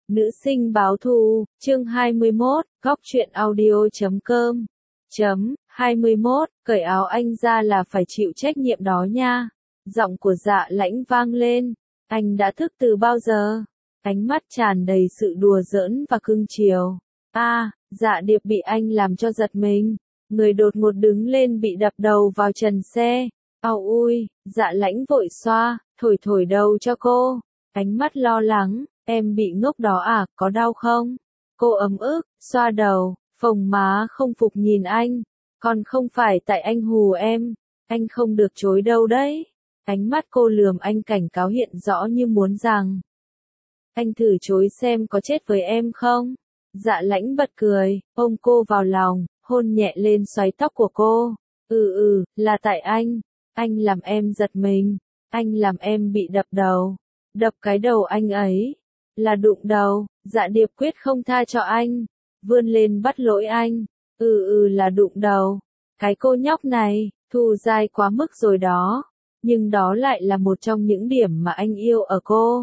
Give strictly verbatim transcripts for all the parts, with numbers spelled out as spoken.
Nữ sinh báo thù, chương hai mươi mốt, góc truyện audio chấm com. Chấm, hai mươi mốt, cởi áo anh ra là phải chịu trách nhiệm đó nha. Giọng của Dạ Lãnh vang lên. Anh đã thức từ bao giờ? Ánh mắt tràn đầy sự đùa giỡn và cưng chiều. A, Dạ Điệp bị anh làm cho giật mình. Người đột ngột đứng lên bị đập đầu vào trần xe. Au ui, Dạ Lãnh vội xoa, thổi thổi đầu cho cô. Ánh mắt lo lắng. Em bị ngốc đó à, có đau không? Cô ấm ức, xoa đầu, phồng má không phục nhìn anh. Còn không phải tại anh hù em, anh không được chối đâu đấy. Ánh mắt cô lườm anh cảnh cáo hiện rõ như muốn rằng. Anh thử chối xem có chết với em không? Dạ Lãnh bật cười, ôm cô vào lòng, hôn nhẹ lên xoáy tóc của cô. Ừ ừ, là tại anh. Anh làm em giật mình. Anh làm em bị đập đầu. Đập cái đầu anh ấy. Là đụng đầu, Dạ Điệp quyết không tha cho anh. Vươn lên bắt lỗi anh. Ừ ừ là đụng đầu. Cái cô nhóc này, thù dai quá mức rồi đó. Nhưng đó lại là một trong những điểm mà anh yêu ở cô.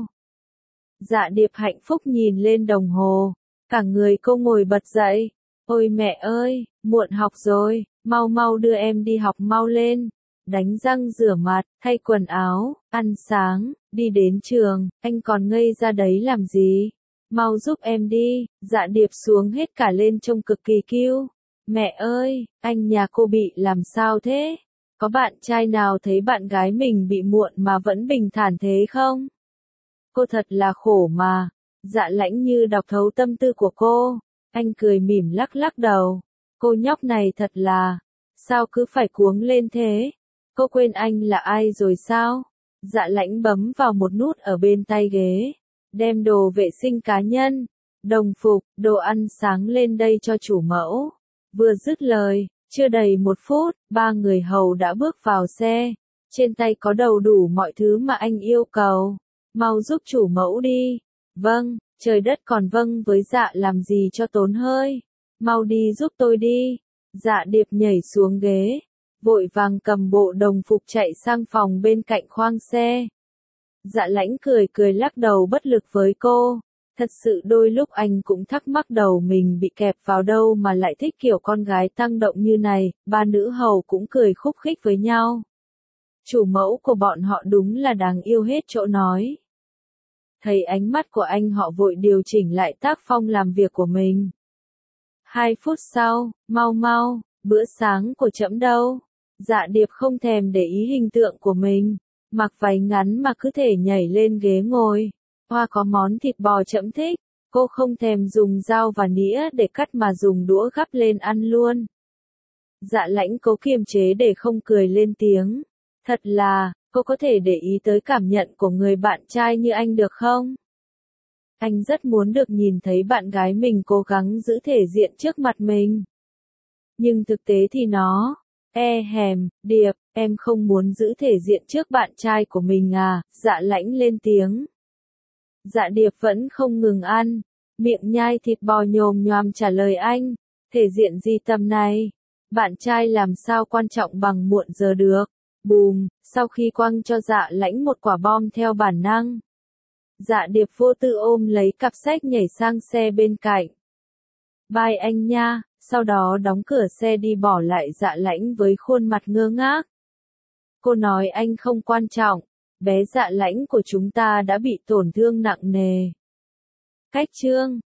Dạ Điệp hạnh phúc nhìn lên đồng hồ. Cả người cô ngồi bật dậy. Ôi mẹ ơi, muộn học rồi, mau mau đưa em đi học mau lên. Đánh răng rửa mặt, thay quần áo, ăn sáng, đi đến trường, anh còn ngây ra đấy làm gì? Mau giúp em đi. Dạ Điệp xuống hết cả lên trông cực kỳ cute. Mẹ ơi, anh nhà cô bị làm sao thế? Có bạn trai nào thấy bạn gái mình bị muộn mà vẫn bình thản thế không? Cô thật là khổ mà. Dạ Lãnh như đọc thấu tâm tư của cô. Anh cười mỉm lắc lắc đầu. Cô nhóc này thật là, sao cứ phải cuống lên thế? Cô quên anh là ai rồi sao? Dạ Lãnh bấm vào một nút ở bên tay ghế. Đem đồ vệ sinh cá nhân, đồng phục, đồ ăn sáng lên đây cho chủ mẫu. Vừa dứt lời, chưa đầy một phút, ba người hầu đã bước vào xe. Trên tay có đầy đủ mọi thứ mà anh yêu cầu. Mau giúp chủ mẫu đi. Vâng, trời đất còn vâng với Dạ làm gì cho tốn hơi. Mau đi giúp tôi đi. Dạ Điệp nhảy xuống ghế. Vội vàng cầm bộ đồng phục chạy sang phòng bên cạnh khoang xe. Dạ Lãnh cười cười lắc đầu bất lực với cô. Thật sự đôi lúc anh cũng thắc mắc đầu mình bị kẹp vào đâu mà lại thích kiểu con gái tăng động như này. Ba nữ hầu cũng cười khúc khích với nhau. Chủ mẫu của bọn họ đúng là đáng yêu hết chỗ nói. Thấy ánh mắt của anh họ vội điều chỉnh lại tác phong làm việc của mình. Hai phút sau, mau mau, bữa sáng của trẫm đâu? Dạ Điệp không thèm để ý hình tượng của mình, mặc váy ngắn mà cứ thể nhảy lên ghế ngồi. Hoa có món thịt bò trẫm thích, cô không thèm dùng dao và nĩa để cắt mà dùng đũa gắp lên ăn luôn. Dạ Lãnh cố kiềm chế để không cười lên tiếng. Thật là, cô có thể để ý tới cảm nhận của người bạn trai như anh được không? Anh rất muốn được nhìn thấy bạn gái mình cố gắng giữ thể diện trước mặt mình. Nhưng thực tế thì nó, e hèm, Điệp, em không muốn giữ thể diện trước bạn trai của mình à? Dạ Lãnh lên tiếng. Dạ Điệp vẫn không ngừng ăn, miệng nhai thịt bò nhồm nhoàm trả lời anh. Thể diện gì tầm này? Bạn trai làm sao quan trọng bằng muộn giờ được? Bùm, sau khi quăng cho Dạ Lãnh một quả bom theo bản năng. Dạ Điệp vô tư ôm lấy cặp sách nhảy sang xe bên cạnh. Bye anh nha, sau đó đóng cửa xe đi bỏ lại Dạ Lãnh với khuôn mặt ngơ ngác. Cô nói anh không quan trọng, bé Dạ Lãnh của chúng ta đã bị tổn thương nặng nề. Cách chương